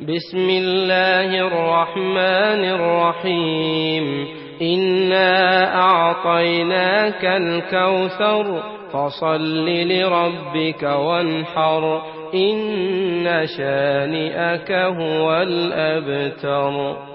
بسم الله الرحمن الرحيم إنا أعطيناك الكوثر فصل لربك وانحر إن شانئك هو الأبتر.